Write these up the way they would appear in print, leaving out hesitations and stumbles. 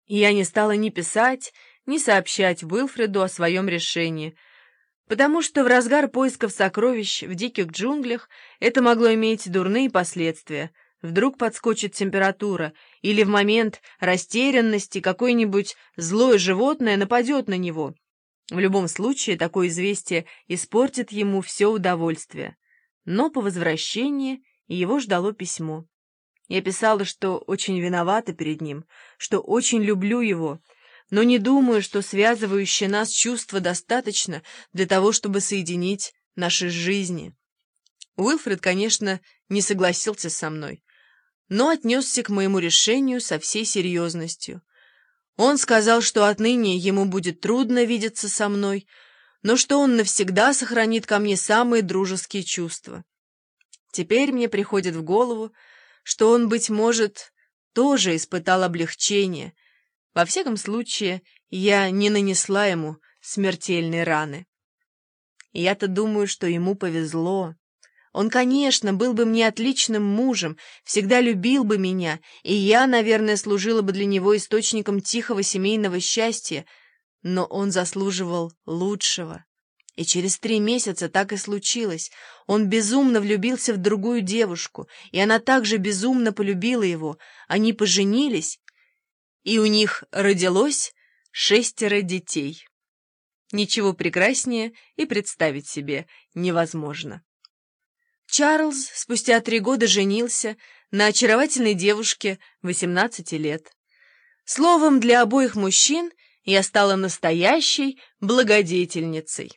И я не стала ни писать, ни сообщать Уилфреду о своем решении, потому что в разгар поисков сокровищ в диких джунглях это могло иметь дурные последствия. Вдруг подскочит температура, или в момент растерянности какое-нибудь злое животное нападет на него. В любом случае, такое известие испортит ему все удовольствие. Но по возвращении его ждало письмо. Я писала, что очень виновата перед ним, что очень люблю его, но не думаю, что связывающее нас чувство достаточно для того, чтобы соединить наши жизни. Уилфред, конечно, не согласился со мной, но отнесся к моему решению со всей серьезностью. Он сказал, что отныне ему будет трудно видеться со мной, но что он навсегда сохранит ко мне самые дружеские чувства. Теперь мне приходит в голову, что он, быть может, тоже испытал облегчение. Во всяком случае, я не нанесла ему смертельной раны. И я-то думаю, что ему повезло. Он, конечно, был бы мне отличным мужем, всегда любил бы меня, и я, наверное, служила бы для него источником тихого семейного счастья, но он заслуживал лучшего. И через 3 месяца так и случилось. Он безумно влюбился в другую девушку, и она также безумно полюбила его. Они поженились, и у них родилось 6 детей. Ничего прекраснее и представить себе невозможно. Чарльз спустя 3 года женился на очаровательной девушке 18 лет. Словом, для обоих мужчин я стала настоящей благодетельницей.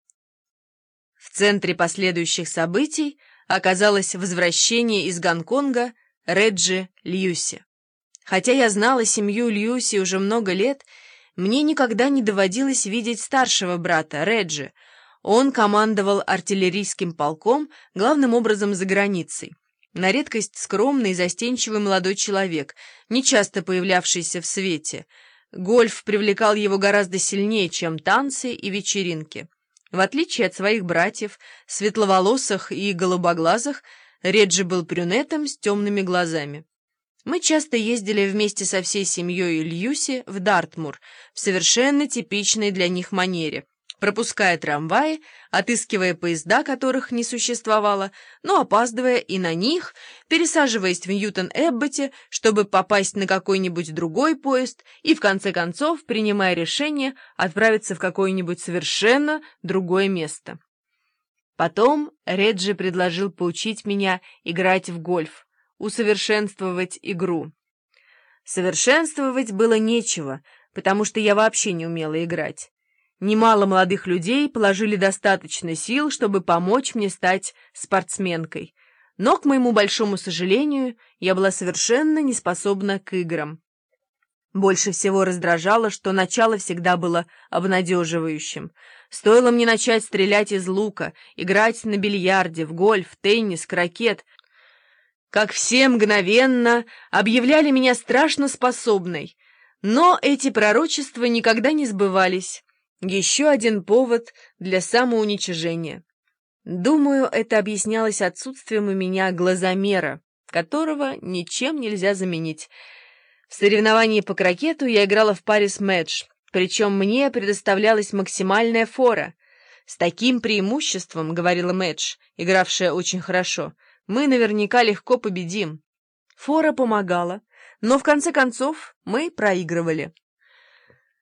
В центре последующих событий оказалось возвращение из Гонконга Реджи Льюси. Хотя я знала семью Льюси уже много лет, мне никогда не доводилось видеть старшего брата Реджи. Он командовал артиллерийским полком, главным образом за границей. На редкость скромный и застенчивый молодой человек, нечасто появлявшийся в свете. Гольф привлекал его гораздо сильнее, чем танцы и вечеринки. В отличие от своих братьев, светловолосых и голубоглазых, Реджи был брюнетом с темными глазами. Мы часто ездили вместе со всей семьей Льюси в Дартмур в совершенно типичной для них манере, пропуская трамваи, отыскивая поезда, которых не существовало, но опаздывая и на них, пересаживаясь в Ньютон-Эбботе, чтобы попасть на какой-нибудь другой поезд и, в конце концов, принимая решение отправиться в какое-нибудь совершенно другое место. Потом Реджи предложил поучить меня играть в гольф, усовершенствовать игру. Совершенствовать было нечего, потому что я вообще не умела играть. Немало молодых людей положили достаточно сил, чтобы помочь мне стать спортсменкой. Но, к моему большому сожалению, я была совершенно не способна к играм. Больше всего раздражало, что начало всегда было обнадеживающим. Стоило мне начать стрелять из лука, играть на бильярде, в гольф, теннис, крокет, как все мгновенно объявляли меня страшно способной. Но эти пророчества никогда не сбывались. Еще один повод для самоуничижения. Думаю, это объяснялось отсутствием у меня глазомера, которого ничем нельзя заменить. В соревновании по крокету я играла в паре с Мэдж, причем мне предоставлялась максимальная фора. «С таким преимуществом, — говорила Мэдж, игравшая очень хорошо, — мы наверняка легко победим». Фора помогала, но в конце концов мы проигрывали.